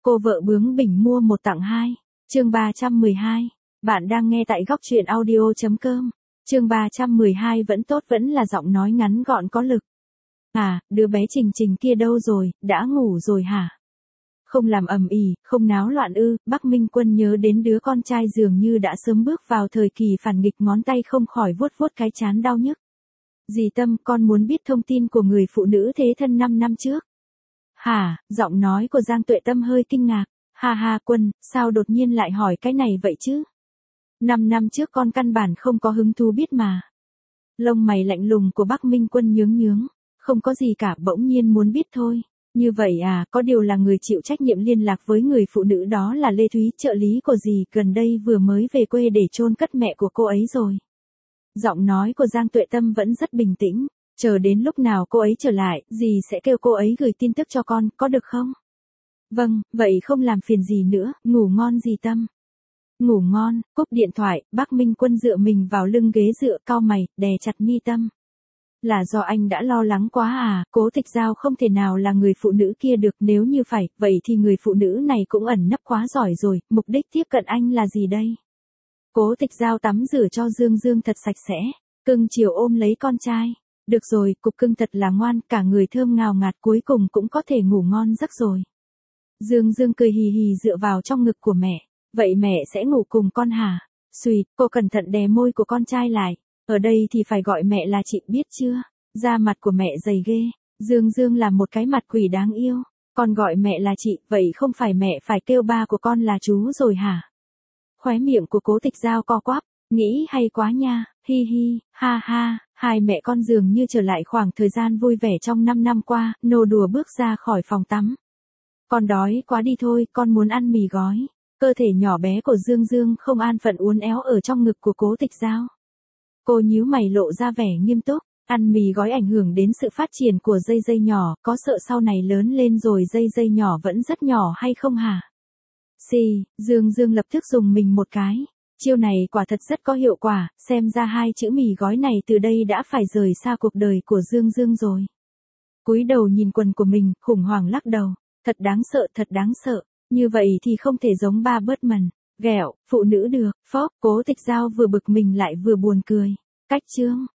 Cô vợ bướng bỉnh mua một tặng hai. Chương 312. Bạn đang nghe tại góc truyện audio.com. Chương 312 vẫn tốt, vẫn là giọng nói ngắn gọn có lực. À, đứa bé Trình Trình kia đâu rồi, đã ngủ rồi hả? Không làm ầm ĩ, không náo loạn ư? Bắc Minh Quân nhớ đến đứa con trai dường như đã sớm bước vào thời kỳ phản nghịch, ngón tay không khỏi vuốt vuốt cái trán đau nhức. Dì Tâm, con muốn biết thông tin của người phụ nữ thế thân 5 năm trước. Hả? Giọng nói của Giang Tuệ Tâm hơi kinh ngạc. Ha ha Quân, sao đột nhiên lại hỏi cái này vậy chứ? 5 năm trước con căn bản không có hứng thú biết mà. Lông mày lạnh lùng của Bắc Minh Quân nhướng nhướng. Không có gì cả, bỗng nhiên muốn biết thôi. Như vậy à, có điều là người chịu trách nhiệm liên lạc với người phụ nữ đó là Lê Thúy, trợ lý của dì, gần đây vừa mới về quê để chôn cất mẹ của cô ấy rồi. Giọng nói của Giang Tuệ Tâm vẫn rất bình tĩnh. Chờ đến lúc nào cô ấy trở lại, dì sẽ kêu cô ấy gửi tin tức cho con, có được không? Vâng, vậy không làm phiền gì nữa, ngủ ngon dì Tâm. Ngủ ngon. Cúp điện thoại, Bắc Minh Quân dựa mình vào lưng ghế dựa, cau mày, đè chặt mi tâm. Là do anh đã lo lắng quá à? Cố Tịch Giao không thể nào là người phụ nữ kia được, nếu như phải, vậy thì người phụ nữ này cũng ẩn nấp quá giỏi rồi, mục đích tiếp cận anh là gì đây? Cố Tịch Giao tắm rửa cho Dương Dương thật sạch sẽ, cưng chiều ôm lấy con trai. Được rồi, cục cưng thật là ngoan, cả người thơm ngào ngạt, cuối cùng cũng có thể ngủ ngon giấc rồi. Dương Dương cười hì hì dựa vào trong ngực của mẹ. Vậy mẹ sẽ ngủ cùng con hả? Xùi, cô cẩn thận đè môi của con trai lại. Ở đây thì phải gọi mẹ là chị, biết chưa? Da mặt của mẹ dày ghê. Dương Dương là một cái mặt quỷ đáng yêu. Con gọi mẹ là chị, vậy không phải mẹ phải kêu ba của con là chú rồi hả? Khóe miệng của Cố Tịch Giao co quắp. Nghĩ hay quá nha, hi hi, ha ha. Hai mẹ con dường như trở lại khoảng thời gian vui vẻ trong 5 năm qua, nô đùa bước ra khỏi phòng tắm. Con đói quá đi thôi, con muốn ăn mì gói. Cơ thể nhỏ bé của Dương Dương không an phận uốn éo ở trong ngực của Cố Tịch Giao. Cô nhíu mày lộ ra vẻ nghiêm túc, ăn mì gói ảnh hưởng đến sự phát triển của dây dây nhỏ, có sợ sau này lớn lên rồi dây dây nhỏ vẫn rất nhỏ hay không hả? Xì, Dương Dương lập tức dùng mình một cái. Chiêu này quả thật rất có hiệu quả, xem ra hai chữ mì gói này từ đây đã phải rời xa cuộc đời của Dương Dương rồi. Cúi đầu nhìn quần của mình, khủng hoảng lắc đầu, thật đáng sợ, thật đáng sợ. Như vậy thì không thể giống ba bớt mần, ghẹo, phụ nữ được, phóc. Cố Tịch Giao vừa bực mình lại vừa buồn cười. Cách chương.